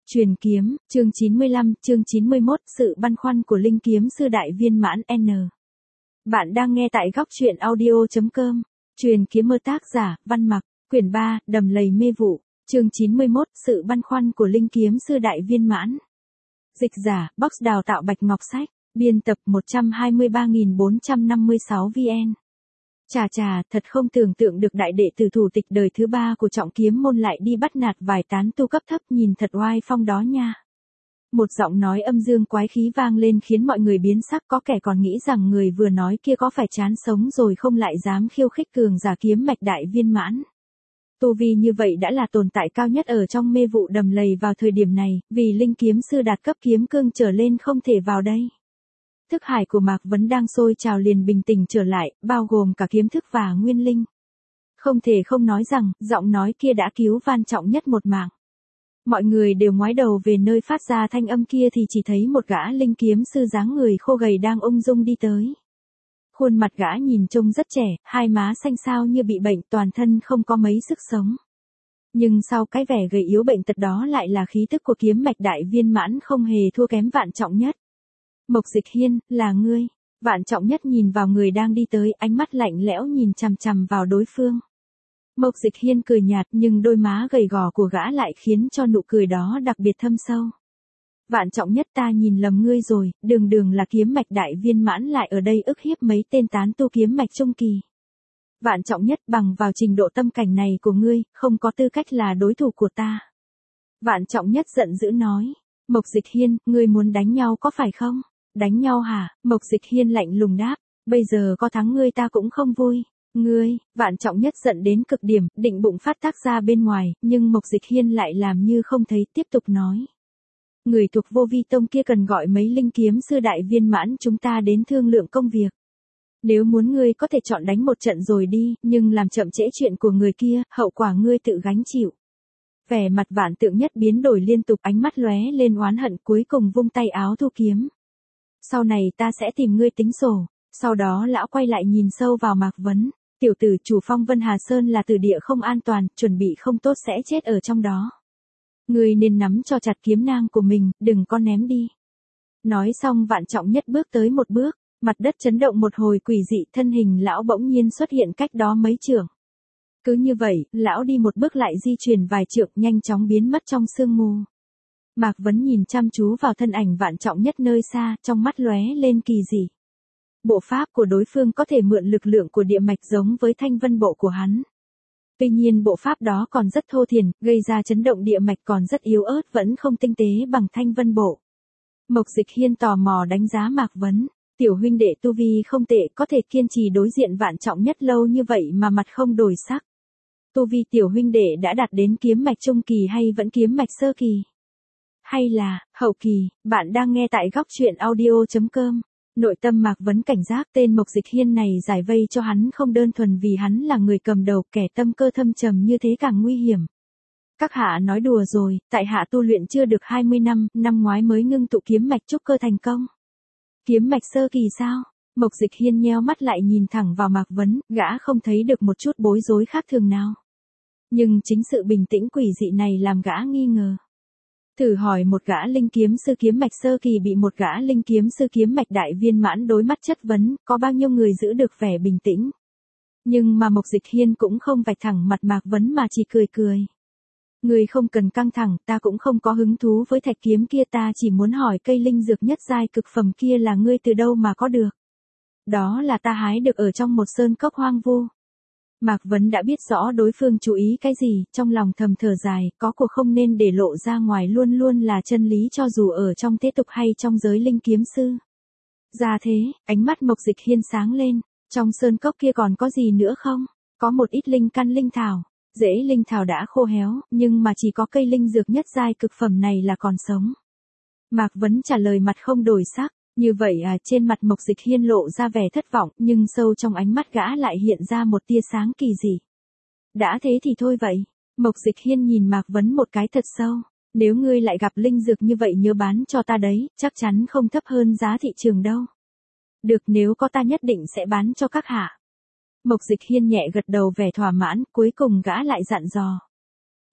Truyền kiếm, chương 95, chương 91, sự băn khoăn của linh kiếm sư đại viên mãn N. Bạn đang nghe tại góc truyện audio.com. Truyền kiếm mơ, tác giả, Văn Mặc, quyển 3, đầm lầy mê vụ, chương 91, sự băn khoăn của linh kiếm sư đại viên mãn. Dịch giả, Box đào tạo Bạch Ngọc Sách, biên tập 123.456 VN. Chà, thật không tưởng tượng được đại đệ tử thủ tịch đời thứ 3 của trọng kiếm môn lại đi bắt nạt vài tán tu cấp thấp, nhìn thật oai phong đó nha. Một giọng nói âm dương quái khí vang lên khiến mọi người biến sắc, có kẻ còn nghĩ rằng người vừa nói kia có phải chán sống rồi không lại dám khiêu khích cường giả kiếm mạch đại viên mãn. Tu vi như vậy đã là tồn tại cao nhất ở trong mê vụ đầm lầy vào thời điểm này, vì linh kiếm sư đạt cấp kiếm cương trở lên không thể vào đây. Thức hải của Mạc Vấn đang sôi trào liền bình tĩnh trở lại, bao gồm cả kiếm thức và nguyên linh. Không thể không nói rằng, giọng nói kia đã cứu Van Trọng Nhất một mạng. Mọi người đều ngoái đầu về nơi phát ra thanh âm kia thì chỉ thấy một gã linh kiếm sư dáng người khô gầy đang ung dung đi tới. Khuôn mặt gã nhìn trông rất trẻ, hai má xanh xao như bị bệnh, toàn thân không có mấy sức sống. Nhưng sau cái vẻ gầy yếu bệnh tật đó lại là khí tức của kiếm mạch đại viên mãn không hề thua kém Vạn Trọng Nhất. Mộc Dịch Hiên, là ngươi. Vạn Trọng Nhất nhìn vào người đang đi tới, ánh mắt lạnh lẽo nhìn chằm chằm vào đối phương. Mộc Dịch Hiên cười nhạt nhưng đôi má gầy gò của gã lại khiến cho nụ cười đó đặc biệt thâm sâu. Vạn Trọng Nhất, ta nhìn lầm ngươi rồi, đường là kiếm mạch đại viên mãn lại ở đây ức hiếp mấy tên tán tu kiếm mạch trung kỳ. Vạn Trọng Nhất, bằng vào trình độ tâm cảnh này của ngươi, không có tư cách là đối thủ của ta. Vạn Trọng Nhất giận dữ nói. Mộc Dịch Hiên, ngươi muốn đánh nhau có phải không? Đánh nhau hả? Mộc Dịch Hiên lạnh lùng đáp, bây giờ có thắng ngươi ta cũng không vui. Ngươi, Vạn Trọng Nhất giận đến cực điểm, định bụng phát tác ra bên ngoài, nhưng Mộc Dịch Hiên lại làm như không thấy, tiếp tục nói. Người thuộc Vô Vi Tông kia cần gọi mấy linh kiếm sư đại viên mãn chúng ta đến thương lượng công việc. Nếu muốn ngươi có thể chọn đánh một trận rồi đi, nhưng làm chậm trễ chuyện của người kia, hậu quả ngươi tự gánh chịu. Vẻ mặt Vạn Tượng Nhất biến đổi liên tục, ánh mắt lóe lên oán hận, cuối cùng vung tay áo thu kiếm. Sau này ta sẽ tìm ngươi tính sổ. Sau đó lão quay lại nhìn sâu vào Mạc Vấn. Tiểu tử, chủ phong Vân Hà Sơn là từ địa không an toàn, chuẩn bị không tốt sẽ chết ở trong đó. Ngươi nên nắm cho chặt kiếm nang của mình, đừng có ném đi. Nói xong Vạn Trọng Nhất bước tới một bước, mặt đất chấn động một hồi quỷ dị, thân hình lão bỗng nhiên xuất hiện cách đó mấy trượng. Cứ như vậy, lão đi một bước lại di chuyển vài trượng, nhanh chóng biến mất trong sương mù. Mạc Vấn nhìn chăm chú vào thân ảnh Vạn Trọng Nhất nơi xa, trong mắt lóe lên kỳ dị. Bộ pháp của đối phương có thể mượn lực lượng của địa mạch giống với thanh vân bộ của hắn. Tuy nhiên bộ pháp đó còn rất thô thiển, gây ra chấn động địa mạch còn rất yếu ớt, vẫn không tinh tế bằng thanh vân bộ. Mộc Dịch Hiên tò mò đánh giá Mạc Vấn. Tiểu huynh đệ tu vi không tệ, có thể kiên trì đối diện Vạn Trọng Nhất lâu như vậy mà mặt không đổi sắc. Tu vi tiểu huynh đệ đã đạt đến kiếm mạch trung kỳ hay vẫn kiếm mạch sơ kỳ? Hay là, hậu kỳ? Bạn đang nghe tại góc truyện audio.com. Nội tâm Mạc Vấn cảnh giác, tên Mộc Dịch Hiên này giải vây cho hắn không đơn thuần vì hắn là người cầm đầu, kẻ tâm cơ thâm trầm như thế càng nguy hiểm. Các hạ nói đùa rồi, tại hạ tu luyện chưa được 20 năm, năm ngoái mới ngưng tụ kiếm mạch trúc cơ thành công. Kiếm mạch sơ kỳ sao? Mộc Dịch Hiên nheo mắt lại nhìn thẳng vào Mạc Vấn, gã không thấy được một chút bối rối khác thường nào. Nhưng chính sự bình tĩnh quỷ dị này làm gã nghi ngờ. Thử hỏi một gã linh kiếm sư kiếm mạch sơ kỳ bị một gã linh kiếm sư kiếm mạch đại viên mãn đối mắt chất vấn, có bao nhiêu người giữ được vẻ bình tĩnh. Nhưng mà Mộc Dịch Hiên cũng không vạch thẳng mặt Mạc Vấn mà chỉ cười cười. Người không cần căng thẳng, ta cũng không có hứng thú với thạch kiếm kia, ta chỉ muốn hỏi cây linh dược nhất giai cực phẩm kia là ngươi từ đâu mà có được. Đó là ta hái được ở trong một sơn cốc hoang vu. Mạc Vấn đã biết rõ đối phương chú ý cái gì, trong lòng thầm thở dài, có cuộc không nên để lộ ra ngoài luôn luôn là chân lý cho dù ở trong thế tục hay trong giới linh kiếm sư. Ra thế, ánh mắt Mộc Dịch Hiên sáng lên, trong sơn cốc kia còn có gì nữa không? Có một ít linh căn linh thảo, rễ linh thảo đã khô héo, nhưng mà chỉ có cây linh dược nhất giai cực phẩm này là còn sống. Mạc Vấn trả lời mặt không đổi sắc. Như vậy à? Trên mặt Mộc Dịch Hiên lộ ra vẻ thất vọng, nhưng sâu trong ánh mắt gã lại hiện ra một tia sáng kỳ dị. Đã thế thì thôi vậy. Mộc Dịch Hiên nhìn Mạc Vấn một cái thật sâu. Nếu ngươi lại gặp linh dược như vậy nhớ bán cho ta đấy, chắc chắn không thấp hơn giá thị trường đâu. Được, nếu có ta nhất định sẽ bán cho các hạ. Mộc Dịch Hiên nhẹ gật đầu vẻ thỏa mãn, cuối cùng gã lại dặn dò.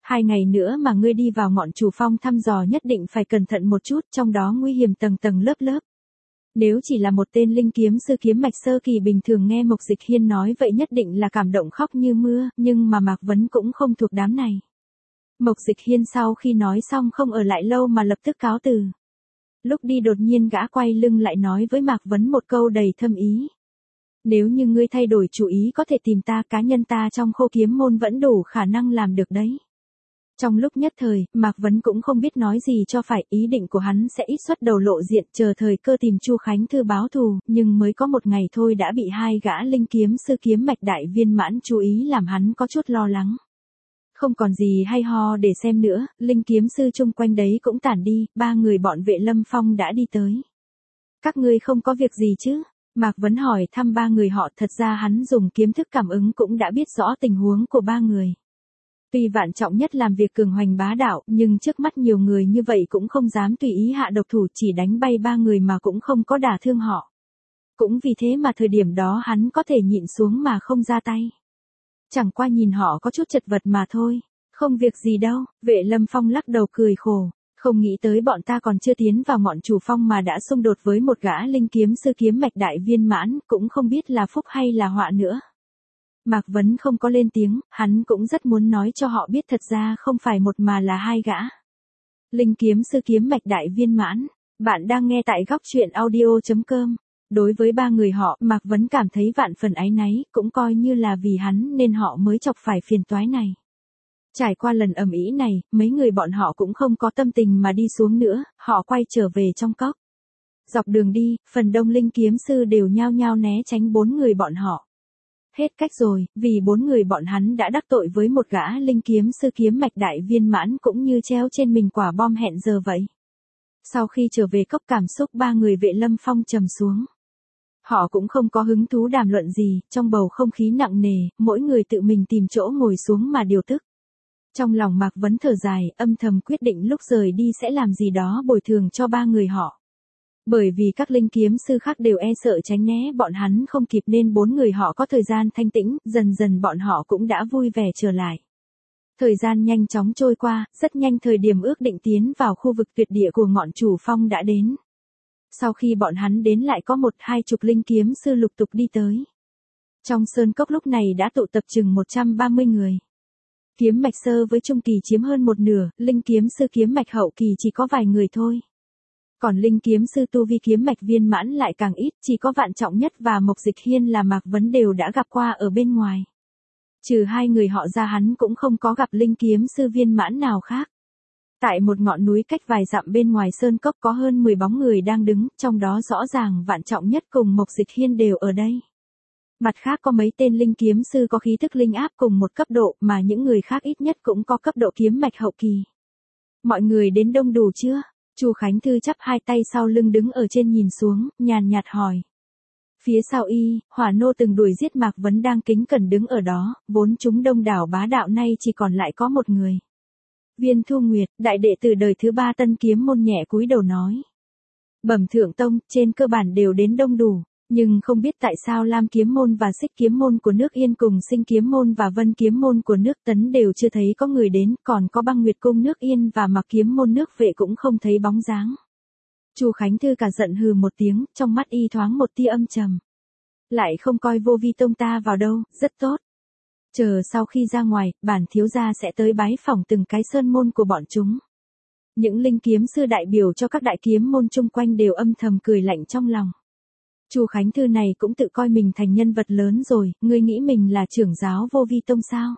2 ngày nữa mà ngươi đi vào ngọn chủ phong thăm dò nhất định phải cẩn thận một chút, trong đó nguy hiểm tầng tầng lớp lớp. Nếu chỉ là một tên linh kiếm sư kiếm mạch sơ kỳ bình thường nghe Mộc Dịch Hiên nói vậy nhất định là cảm động khóc như mưa, nhưng mà Mạc Vấn cũng không thuộc đám này. Mộc Dịch Hiên sau khi nói xong không ở lại lâu mà lập tức cáo từ. Lúc đi đột nhiên gã quay lưng lại nói với Mạc Vấn một câu đầy thâm ý. Nếu như ngươi thay đổi chủ ý có thể tìm ta, cá nhân ta trong Khô Kiếm môn vẫn đủ khả năng làm được đấy. Trong lúc nhất thời, Mạc Vấn cũng không biết nói gì cho phải, ý định của hắn sẽ ít xuất đầu lộ diện chờ thời cơ tìm Chu Khánh Thư báo thù, nhưng mới có một ngày thôi đã bị 2 gã linh kiếm sư kiếm mạch đại viên mãn chú ý làm hắn có chút lo lắng. Không còn gì hay ho để xem nữa, linh kiếm sư chung quanh đấy cũng tản đi, 3 người bọn Vệ Lâm Phong đã đi tới. Các ngươi không có việc gì chứ? Mạc Vấn hỏi thăm 3 người họ, thật ra hắn dùng kiếm thức cảm ứng cũng đã biết rõ tình huống của 3 người. Tuy Vạn Trọng Nhất làm việc cường hoành bá đạo, nhưng trước mắt nhiều người như vậy cũng không dám tùy ý hạ độc thủ, chỉ đánh bay 3 người mà cũng không có đả thương họ. Cũng vì thế mà thời điểm đó hắn có thể nhịn xuống mà không ra tay. Chẳng qua nhìn họ có chút chật vật mà thôi. Không việc gì đâu, Vệ Lâm Phong lắc đầu cười khổ. Không nghĩ tới bọn ta còn chưa tiến vào ngọn chủ phong mà đã xung đột với một gã linh kiếm sư kiếm mạch đại viên mãn, cũng không biết là phúc hay là họa nữa. Mạc Vấn không có lên tiếng, hắn cũng rất muốn nói cho họ biết thật ra không phải một mà là 2 gã. Linh kiếm sư kiếm mạch đại viên mãn. Bạn đang nghe tại góc truyện audio.com. Đối với 3 người họ, Mạc Vấn cảm thấy vạn phần áy náy, cũng coi như là vì hắn nên họ mới chọc phải phiền toái này. Trải qua lần ầm ĩ này, mấy người bọn họ cũng không có tâm tình mà đi xuống nữa, họ quay trở về trong cốc. Dọc đường đi, phần đông linh kiếm sư đều nhao nhao né tránh 4 người bọn họ. Hết cách rồi, vì 4 người bọn hắn đã đắc tội với một gã linh kiếm sư kiếm mạch đại viên mãn cũng như treo trên mình quả bom hẹn giờ vậy. Sau khi trở về cốc cảm xúc 3 người Vệ Lâm Phong trầm xuống. Họ cũng không có hứng thú đàm luận gì, trong bầu không khí nặng nề, mỗi người tự mình tìm chỗ ngồi xuống mà điều tức. Trong lòng Mạc Vấn thở dài, âm thầm quyết định lúc rời đi sẽ làm gì đó bồi thường cho 3 người họ. Bởi vì các linh kiếm sư khác đều e sợ tránh né bọn hắn không kịp nên 4 người họ có thời gian thanh tĩnh, dần dần bọn họ cũng đã vui vẻ trở lại. Thời gian nhanh chóng trôi qua, rất nhanh thời điểm ước định tiến vào khu vực tuyệt địa của ngọn chủ phong đã đến. Sau khi bọn hắn đến lại có 1-2 chục linh kiếm sư lục tục đi tới. Trong sơn cốc lúc này đã tụ tập chừng 130 người. Kiếm mạch sơ với trung kỳ chiếm hơn 1/2, linh kiếm sư kiếm mạch hậu kỳ chỉ có vài người thôi. Còn linh kiếm sư tu vi kiếm mạch viên mãn lại càng ít, chỉ có Vạn Trọng Nhất và Mộc Dịch Hiên là Mạc Vấn đều đã gặp qua ở bên ngoài. Trừ 2 người họ ra hắn cũng không có gặp linh kiếm sư viên mãn nào khác. Tại một ngọn núi cách vài dặm bên ngoài sơn cốc có hơn 10 bóng người đang đứng, trong đó rõ ràng Vạn Trọng Nhất cùng Mộc Dịch Hiên đều ở đây. Mặt khác có mấy tên linh kiếm sư có khí thức linh áp cùng một cấp độ mà những người khác ít nhất cũng có cấp độ kiếm mạch hậu kỳ. Mọi người đến đông đủ chưa? Chu Khánh Thư chắp 2 tay sau lưng đứng ở trên nhìn xuống, nhàn nhạt hỏi. Phía sau y, Hỏa Nô từng đuổi giết Mạc Vấn đang kính cẩn đứng ở đó, vốn chúng đông đảo bá đạo nay chỉ còn lại có một người. Viên Thu Nguyệt, đại đệ tử đời thứ 3 Tân Kiếm môn nhẹ cúi đầu nói. Bẩm Thượng Tông, trên cơ bản đều đến đông đủ, nhưng không biết tại sao Lam Kiếm môn và Xích Kiếm môn của nước Yên cùng Sinh Kiếm môn và Vân Kiếm môn của nước Tấn đều chưa thấy có người đến, còn có Băng Nguyệt cung nước Yên và Mạc Kiếm môn nước Vệ cũng không thấy bóng dáng. Chu Khánh Thư cả giận hừ một tiếng, trong mắt y thoáng một tia âm trầm. Lại không coi Vô Vi tông ta vào đâu, rất tốt. Chờ sau khi ra ngoài, bản thiếu gia sẽ tới bái phỏng từng cái sơn môn của bọn chúng. Những linh kiếm sư đại biểu cho các đại kiếm môn chung quanh đều âm thầm cười lạnh trong lòng. Chu Khánh Thư này cũng tự coi mình thành nhân vật lớn rồi, ngươi nghĩ mình là trưởng giáo Vô Vi tông sao?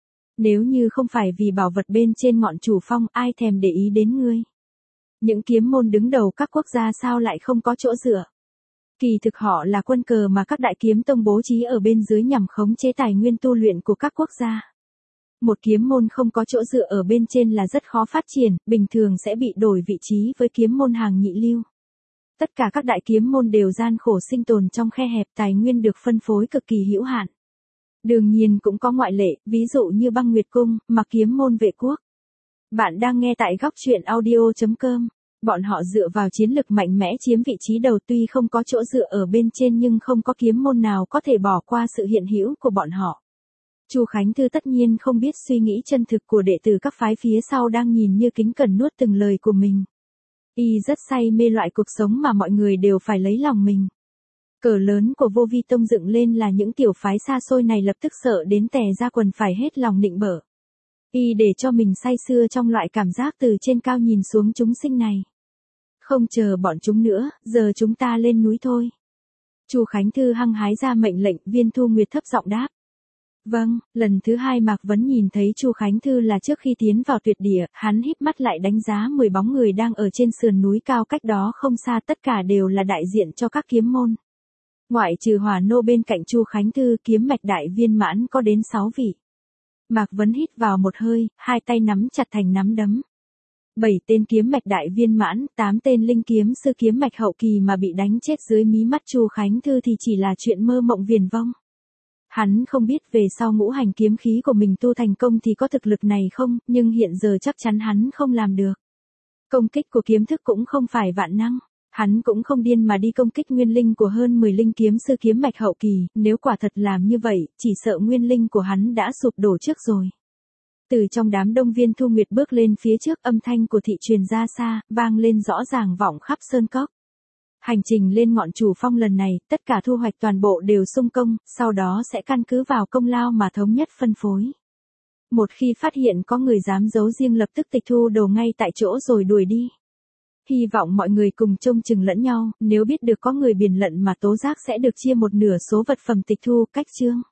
Nếu như không phải vì bảo vật bên trên ngọn chủ phong, ai thèm để ý đến ngươi? Những kiếm môn đứng đầu các quốc gia sao lại không có chỗ dựa? Kỳ thực họ là quân cờ mà các đại kiếm tông bố trí ở bên dưới nhằm khống chế tài nguyên tu luyện của các quốc gia. Một kiếm môn không có chỗ dựa ở bên trên là rất khó phát triển, bình thường sẽ bị đổi vị trí với kiếm môn hàng nhị lưu. Tất cả các đại kiếm môn đều gian khổ sinh tồn trong khe hẹp, tài nguyên được phân phối cực kỳ hữu hạn. Đương nhiên cũng có ngoại lệ, ví dụ như Băng Nguyệt cung, Mạc Kiếm môn Vệ quốc. Bạn đang nghe tại góc truyện audio.com. Bọn họ dựa vào chiến lực mạnh mẽ chiếm vị trí đầu, tuy không có chỗ dựa ở bên trên nhưng không có kiếm môn nào có thể bỏ qua sự hiện hữu của bọn họ. Chu Khánh Thư tất nhiên không biết suy nghĩ chân thực của đệ tử các phái phía sau đang nhìn như kính cẩn nuốt từng lời của mình. Y rất say mê loại cuộc sống mà mọi người đều phải lấy lòng mình. Cờ lớn của Vô Vi Tông dựng lên là những tiểu phái xa xôi này lập tức sợ đến tè ra quần phải hết lòng nịnh bợ. Y để cho mình say sưa trong loại cảm giác từ trên cao nhìn xuống chúng sinh này. Không chờ bọn chúng nữa, giờ chúng ta lên núi thôi. Chu Khánh Thư hăng hái ra mệnh lệnh, Viên Thu Nguyệt thấp giọng đáp. Vâng, lần thứ hai Mạc Vấn nhìn thấy Chu Khánh Thư là trước khi tiến vào tuyệt địa, hắn híp mắt lại đánh giá 10 bóng người đang ở trên sườn núi cao cách đó không xa, tất cả đều là đại diện cho các kiếm môn. Ngoại trừ Hỏa Nô bên cạnh Chu Khánh Thư, kiếm mạch đại viên mãn có đến 6 vị. Mạc Vấn hít vào một hơi, hai tay nắm chặt thành nắm đấm. 7 tên kiếm mạch đại viên mãn, 8 tên linh kiếm sư kiếm mạch hậu kỳ mà bị đánh chết dưới mí mắt Chu Khánh Thư thì chỉ là chuyện mơ mộng viển vông. Hắn không biết về sau ngũ hành kiếm khí của mình tu thành công thì có thực lực này không, nhưng hiện giờ chắc chắn hắn không làm được. Công kích của kiếm thức cũng không phải vạn năng. Hắn cũng không điên mà đi công kích nguyên linh của hơn 10 linh kiếm sư kiếm mạch hậu kỳ, nếu quả thật làm như vậy, chỉ sợ nguyên linh của hắn đã sụp đổ trước rồi. Từ trong đám đông, Viên Thu Nguyệt bước lên phía trước, âm thanh của thị truyền ra xa, vang lên rõ ràng vọng khắp sơn cốc. Hành trình lên ngọn Chủ Phong lần này, tất cả thu hoạch toàn bộ đều xung công, sau đó sẽ căn cứ vào công lao mà thống nhất phân phối. Một khi phát hiện có người dám giấu riêng lập tức tịch thu đồ ngay tại chỗ rồi đuổi đi. Hy vọng mọi người cùng trông chừng lẫn nhau, nếu biết được có người biển lận mà tố giác sẽ được chia một nửa số vật phẩm tịch thu. Cách chương